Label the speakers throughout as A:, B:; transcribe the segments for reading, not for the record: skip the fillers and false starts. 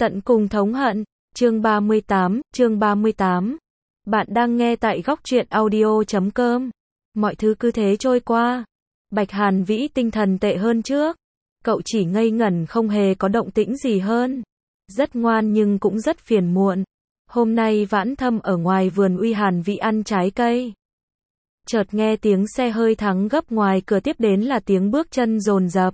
A: Tận cùng thống hận, chương 38. Bạn đang nghe tại góc truyện audio.com. Mọi thứ cứ thế trôi qua. Bạch Hàn Vĩ tinh thần tệ hơn trước. Cậu chỉ ngây ngẩn không hề có động tĩnh gì hơn. Rất ngoan nhưng cũng rất phiền muộn. Hôm nay Vãn Thâm ở ngoài vườn uy Hàn Vĩ ăn trái cây. Chợt nghe tiếng xe hơi thắng gấp ngoài cửa, tiếp đến là tiếng bước chân dồn dập.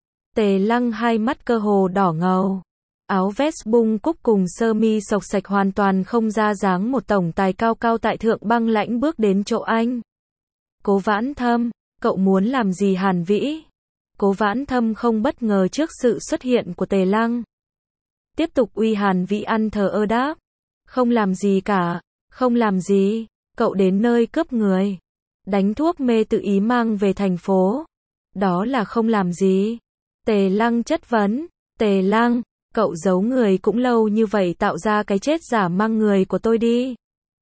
A: Tề Lăng hai mắt cơ hồ đỏ ngầu. Áo vest bung cúc cùng sơ mi xộc xạch hoàn toàn không ra dáng một tổng tài cao cao tại thượng, băng lãnh bước đến chỗ anh. Cố Vãn Thâm, cậu muốn làm gì Hàn Vĩ? Cố Vãn Thâm không bất ngờ trước sự xuất hiện của Tề Lăng. Tiếp tục uy Hàn Vĩ ăn thờ ơ đáp. Không làm gì cả, không làm gì, cậu đến nơi cướp người. Đánh thuốc mê tự ý mang về thành phố. Đó là không làm gì. Tề Lăng chất vấn. Tề Lăng, cậu giấu người cũng lâu như vậy, tạo ra cái chết giả mang người của tôi đi.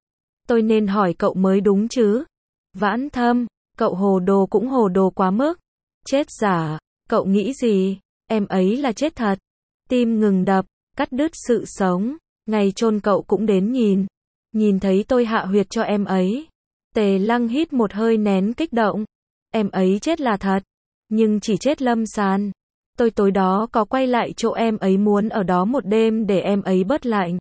A: Tôi nên hỏi cậu mới đúng chứ. Vãn Thâm, cậu hồ đồ cũng hồ đồ quá mức. Chết giả, cậu nghĩ gì? Em ấy là chết thật. Tim ngừng đập, cắt đứt sự sống. Ngày chôn cậu cũng đến nhìn. Nhìn thấy tôi hạ huyệt cho em ấy. Tề Lăng hít một hơi nén kích động. Em ấy chết là thật, nhưng chỉ chết lâm sàng. Tôi tối đó có quay lại chỗ em ấy muốn ở đó một đêm để em ấy bớt lạnh.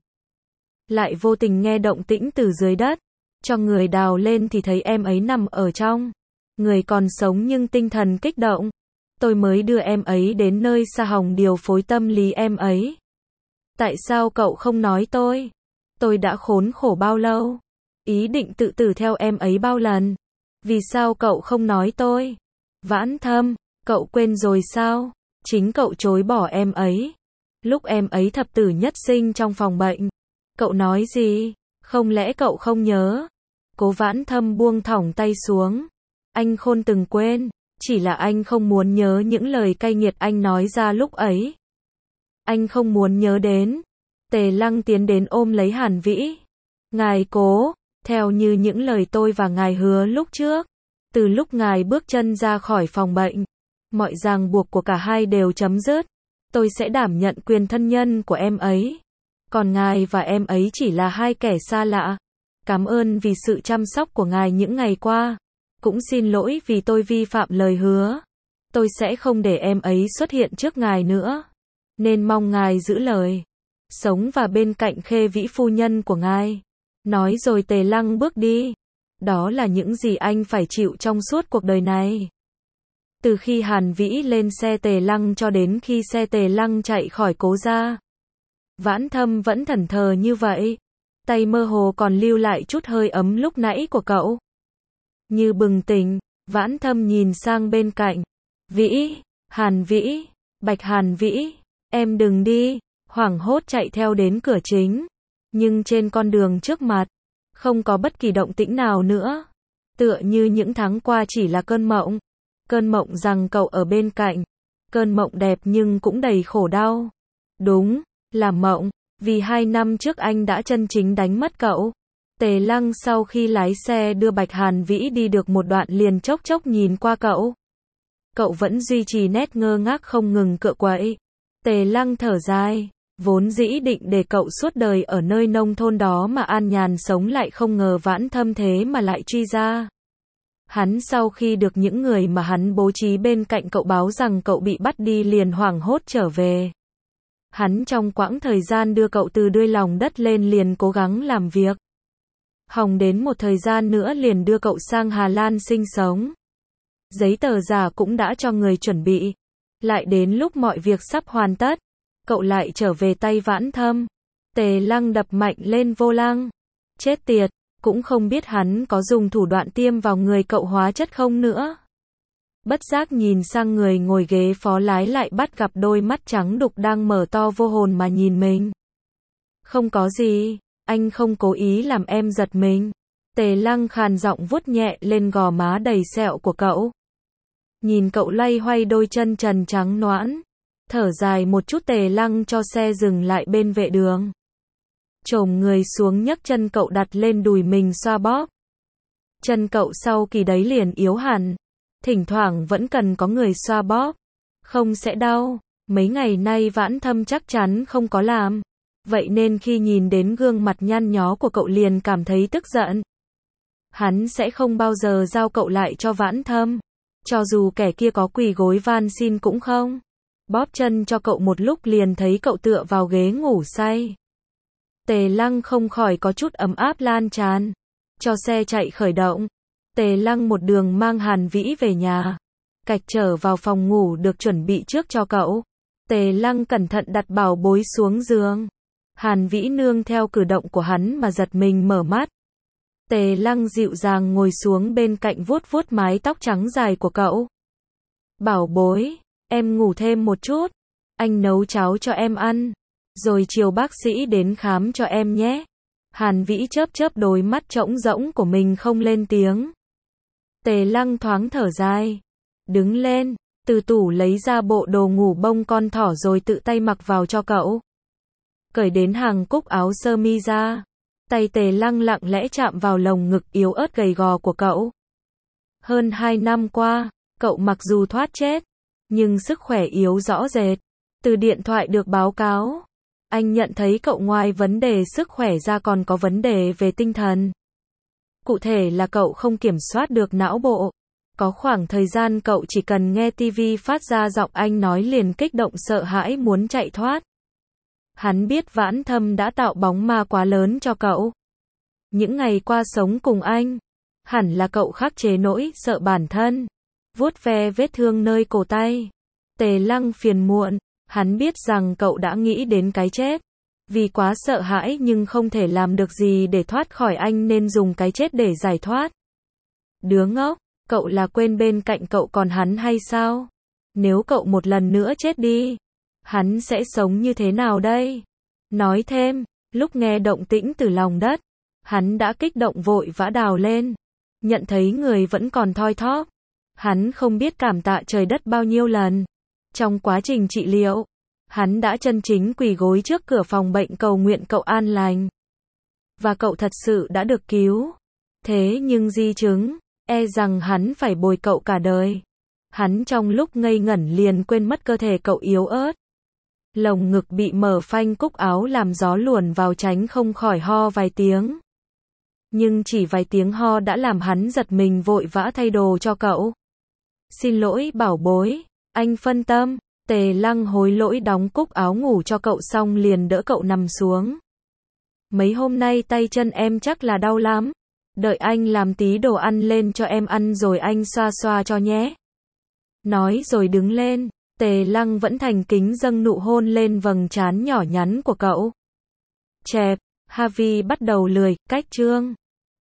A: Lại vô tình nghe động tĩnh từ dưới đất. Cho người đào lên thì thấy em ấy nằm ở trong. Người còn sống nhưng tinh thần kích động. Tôi mới đưa em ấy đến nơi Sa Hồng điều phối tâm lý em ấy. Tại sao cậu không nói tôi? Tôi đã khốn khổ bao lâu? Ý định tự tử theo em ấy bao lần? Vì sao cậu không nói tôi? Vãn Thâm, cậu quên rồi sao? Chính cậu chối bỏ em ấy. Lúc em ấy thập tử nhất sinh trong phòng bệnh. Cậu nói gì? Không lẽ cậu không nhớ? Cố Vãn Thâm buông thõng tay xuống. Anh khôn từng quên. Chỉ là anh không muốn nhớ những lời cay nghiệt anh nói ra lúc ấy. Anh không muốn nhớ đến. Tề Lăng tiến đến ôm lấy Hàn Vĩ. Ngài Cố, theo như những lời tôi và ngài hứa lúc trước, từ lúc ngài bước chân ra khỏi phòng bệnh, mọi ràng buộc của cả hai đều chấm dứt. Tôi sẽ đảm nhận quyền thân nhân của em ấy. Còn ngài và em ấy chỉ là hai kẻ xa lạ. Cảm ơn vì sự chăm sóc của ngài những ngày qua. Cũng xin lỗi vì tôi vi phạm lời hứa. Tôi sẽ không để em ấy xuất hiện trước ngài nữa. Nên mong ngài giữ lời. Sống và bên cạnh Khê Vĩ phu nhân của ngài. Nói rồi Tề Lăng bước đi. Đó là những gì anh phải chịu trong suốt cuộc đời này. Từ khi Hàn Vĩ lên xe Tề Lăng cho đến khi xe Tề Lăng chạy khỏi Cố gia, Vãn Thâm vẫn thẫn thờ như vậy. Tay mơ hồ còn lưu lại chút hơi ấm lúc nãy của cậu. Như bừng tỉnh, Vãn Thâm nhìn sang bên cạnh. Vĩ, Hàn Vĩ, Bạch Hàn Vĩ, em đừng đi. Hoảng hốt chạy theo đến cửa chính. Nhưng trên con đường trước mặt, không có bất kỳ động tĩnh nào nữa. Tựa như những tháng qua chỉ là cơn mộng. Cơn mộng rằng cậu ở bên cạnh. Cơn mộng đẹp nhưng cũng đầy khổ đau. Đúng, là mộng. Vì 2 năm trước anh đã chân chính đánh mất cậu. Tề Lăng sau khi lái xe đưa Bạch Hàn Vĩ đi được một đoạn liền chốc chốc nhìn qua cậu. Cậu vẫn duy trì nét ngơ ngác không ngừng cựa quậy. Tề Lăng thở dài. Vốn dĩ định để cậu suốt đời ở nơi nông thôn đó mà an nhàn sống, lại không ngờ Vãn Thâm thế mà lại truy ra. Hắn sau khi được những người mà hắn bố trí bên cạnh cậu báo rằng cậu bị bắt đi liền hoảng hốt trở về. Hắn trong quãng thời gian đưa cậu từ đuôi lòng đất lên liền cố gắng làm việc. Hòng đến một thời gian nữa liền đưa cậu sang Hà Lan sinh sống. Giấy tờ giả cũng đã cho người chuẩn bị. Lại đến lúc mọi việc sắp hoàn tất, cậu lại trở về tay Vãn Thâm. Tề Lăng đập mạnh lên vô lăng. Chết tiệt, cũng không biết hắn có dùng thủ đoạn tiêm vào người cậu hóa chất không nữa. Bất giác nhìn sang người ngồi ghế phó lái, lại bắt gặp đôi mắt trắng đục đang mở to vô hồn mà nhìn mình. Không có gì, anh không cố ý làm em giật mình. Tề Lăng khàn giọng vuốt nhẹ lên gò má đầy sẹo của cậu. Nhìn cậu loay hoay đôi chân trần trắng nõn. Thở dài một chút, Tề Lăng cho xe dừng lại bên vệ đường. Chồm người xuống nhấc chân cậu đặt lên đùi mình xoa bóp. Chân cậu sau kỳ đấy liền yếu hẳn. Thỉnh thoảng vẫn cần có người xoa bóp. Không sẽ đau. Mấy ngày nay Vãn Thâm chắc chắn không có làm. vậy nên khi nhìn đến gương mặt nhăn nhó của cậu liền cảm thấy tức giận. Hắn sẽ không bao giờ giao cậu lại cho Vãn Thâm. Cho dù kẻ kia có quỳ gối van xin cũng không. Bóp chân cho cậu một lúc liền thấy cậu tựa vào ghế ngủ say. Tề Lăng không khỏi có chút ấm áp lan tràn. Cho xe chạy khởi động. Tề Lăng một đường mang Hàn Vĩ về nhà. Cạch trở vào phòng ngủ được chuẩn bị trước cho cậu. Tề Lăng cẩn thận đặt bảo bối xuống giường. Hàn Vĩ nương theo cử động của hắn mà giật mình mở mắt. Tề Lăng dịu dàng ngồi xuống bên cạnh vuốt vuốt mái tóc trắng dài của cậu. Bảo bối, em ngủ thêm một chút. Anh nấu cháo cho em ăn. Rồi chiều bác sĩ đến khám cho em nhé. Hàn Vĩ chớp chớp đôi mắt trống rỗng của mình không lên tiếng. Tề Lăng thoáng thở dài. Đứng lên, từ tủ lấy ra bộ đồ ngủ bông con thỏ rồi tự tay mặc vào cho cậu. Cởi đến hàng cúc áo sơ mi ra. Tay Tề Lăng lặng lẽ chạm vào lồng ngực yếu ớt gầy gò của cậu. Hơn 2 năm qua, cậu mặc dù thoát chết, nhưng sức khỏe yếu rõ rệt. Từ điện thoại được báo cáo, anh nhận thấy cậu ngoài vấn đề sức khỏe ra còn có vấn đề về tinh thần. Cụ thể là cậu không kiểm soát được não bộ. Có khoảng thời gian cậu chỉ cần nghe TV phát ra giọng anh nói liền kích động sợ hãi muốn chạy thoát. Hắn biết Vãn Thâm đã tạo bóng ma quá lớn cho cậu. Những ngày qua sống cùng anh, hẳn là cậu khắc chế nỗi sợ bản thân. Vuốt ve vết thương nơi cổ tay. Tề Lăng phiền muộn, hắn biết rằng cậu đã nghĩ đến cái chết. Vì quá sợ hãi nhưng không thể làm được gì để thoát khỏi anh nên dùng cái chết để giải thoát. Đứa ngốc, cậu là quên bên cạnh cậu còn hắn hay sao? Nếu cậu một lần nữa chết đi, hắn sẽ sống như thế nào đây? Nói thêm, lúc nghe động tĩnh từ lòng đất, hắn đã kích động vội vã đào lên. Nhận thấy người vẫn còn thoi thóp. Hắn không biết cảm tạ trời đất bao nhiêu lần. Trong quá trình trị liệu, hắn đã chân chính quỳ gối trước cửa phòng bệnh cầu nguyện cậu an lành. Và cậu thật sự đã được cứu. Thế nhưng di chứng, e rằng hắn phải bồi cậu cả đời. Hắn trong lúc ngây ngẩn liền quên mất cơ thể cậu yếu ớt. Lồng ngực bị mở phanh cúc áo làm gió luồn vào tránh không khỏi ho vài tiếng. Nhưng chỉ vài tiếng ho đã làm hắn giật mình vội vã thay đồ cho cậu. Xin lỗi bảo bối, anh phân tâm. Tề Lăng hối lỗi đóng cúc áo ngủ cho cậu xong liền đỡ cậu nằm xuống. Mấy hôm nay tay chân em chắc là đau lắm. Đợi anh làm tí đồ ăn lên cho em ăn rồi anh xoa xoa cho nhé. Nói rồi đứng lên, Tề Lăng vẫn thành kính dâng nụ hôn lên vầng trán nhỏ nhắn của cậu. Chẹp, Harvey bắt đầu lười, cách chương.